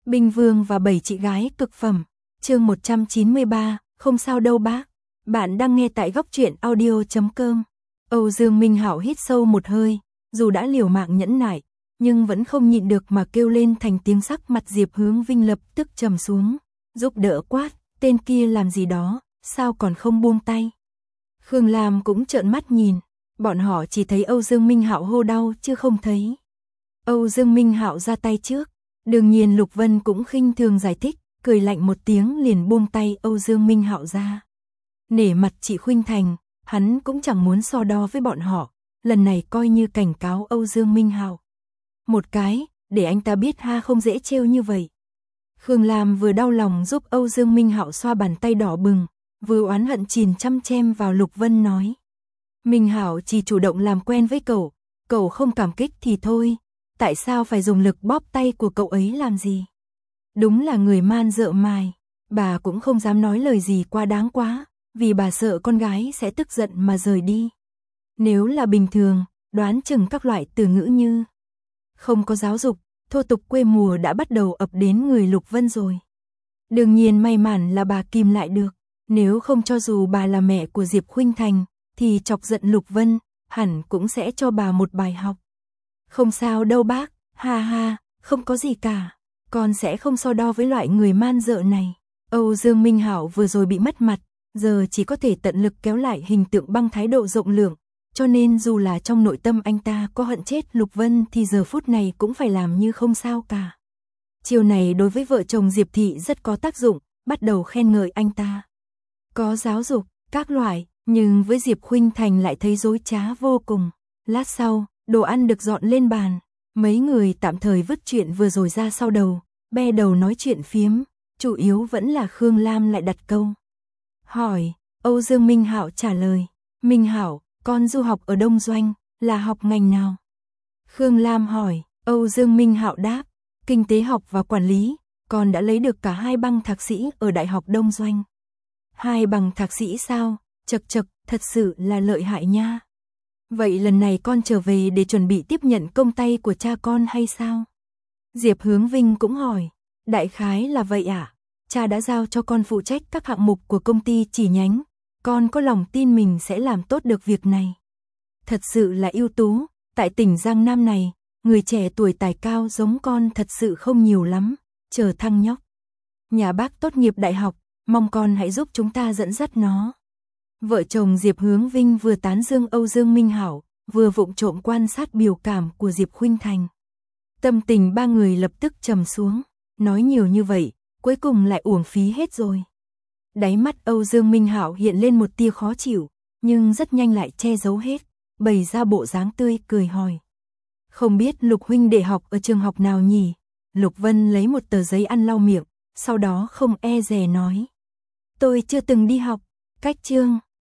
Binh Vương và 7 chị gái cực phẩm. Chương 193, không sao đâu bác. Bạn đang nghe tại góc truyện audio.com. Âu Dương Minh Hạo hít sâu một hơi, dù đã liều mạng nhẫn nại, nhưng vẫn không nhịn được mà kêu lên thành tiếng. Sắc mặt Diệp Hướng Vinh lập tức trầm xuống, giúp đỡ quát, tên kia làm gì đó, sao còn không buông tay. Khương Lam cũng trợn mắt nhìn, bọn họ chỉ thấy Âu Dương Minh Hạo hô đau chứ không thấy Âu Dương Minh Hạo ra tay trước. Đương nhiên Lục Vân cũng khinh thường giải thích, cười lạnh một tiếng liền buông tay Âu Dương Minh Hạo ra. Nể mặt chị Khuynh Thành, hắn cũng chẳng muốn so đo với bọn họ, lần này coi như cảnh cáo Âu Dương Minh Hạo một cái, để anh ta biết ha không dễ trêu như vậy. Khương Lam vừa đau lòng giúp Âu Dương Minh Hạo xoa bàn tay đỏ bừng, vừa oán hận chìm chăm chem vào Lục Vân nói. Minh Hạo chỉ chủ động làm quen với cậu không cảm kích thì thôi, tại sao phải dùng lực bóp tay của cậu ấy làm gì? Đúng là người man dợ mài, bà cũng không dám nói lời gì quá đáng quá, vì bà sợ con gái sẽ tức giận mà rời đi. Nếu là bình thường, đoán chừng các loại từ ngữ như không có giáo dục, thô tục quê mùa đã bắt đầu ập đến người Lục Vân rồi. Đương nhiên may mắn là bà kìm lại được, nếu không cho dù bà là mẹ của Diệp Khuynh Thành, thì chọc giận Lục Vân, hẳn cũng sẽ cho bà một bài học. Không sao đâu bác, ha ha, không có gì cả, con sẽ không so đo với loại người man dợ này. Âu Dương Minh Hạo vừa rồi bị mất mặt, giờ chỉ có thể tận lực kéo lại hình tượng bằng thái độ rộng lượng, cho nên dù là trong nội tâm anh ta có hận chết Lục Vân thì giờ phút này cũng phải làm như không sao cả. Chiều này đối với vợ chồng Diệp Thị rất có tác dụng, bắt đầu khen ngợi anh ta. Có giáo dục, các loại, nhưng với Diệp Khuynh Thành lại thấy dối trá vô cùng. Lát sau, đồ ăn được dọn lên bàn, mấy người tạm thời vứt chuyện vừa rồi ra sau đầu, be đầu nói chuyện phiếm, chủ yếu vẫn là Khương Lam lại đặt câu hỏi. Âu Dương Minh Hạo trả lời, Minh Hạo, con du học ở Đông Doanh, là học ngành nào? Khương Lam hỏi. Âu Dương Minh Hạo đáp, kinh tế học và quản lý, con đã lấy được cả 2 bằng thạc sĩ ở Đại học Đông Doanh. 2 bằng thạc sĩ sao? Chật chật, thật sự là lợi hại nha. Vậy lần này con trở về để chuẩn bị tiếp nhận công tay của cha con hay sao? Diệp Hướng Vinh cũng hỏi. Đại khái là vậy ạ. Cha đã giao cho con phụ trách các hạng mục của công ty chi nhánh. Con có lòng tin mình sẽ làm tốt được việc này. Thật sự là ưu tú, tại tỉnh Giang Nam này, người trẻ tuổi tài cao giống con thật sự không nhiều lắm, chờ thăng nhóc. Nhà bác tốt nghiệp đại học, mong con hãy giúp chúng ta dẫn dắt nó. Vợ chồng Diệp Hướng Vinh vừa tán dương Âu Dương Minh Hạo, vừa vụng trộm quan sát biểu cảm của Diệp Khuynh Thành. Tâm tình ba người lập tức trầm xuống, nói nhiều như vậy, cuối cùng lại uổng phí hết rồi. Đáy mắt Âu Dương Minh Hạo hiện lên một tia khó chịu, nhưng rất nhanh lại che giấu hết, bày ra bộ dáng tươi cười hỏi. Không biết Lục huynh đệ học ở trường học nào nhỉ? Lục Vân lấy một tờ giấy ăn lau miệng, sau đó không e dè nói. Tôi chưa từng đi học, cách chương.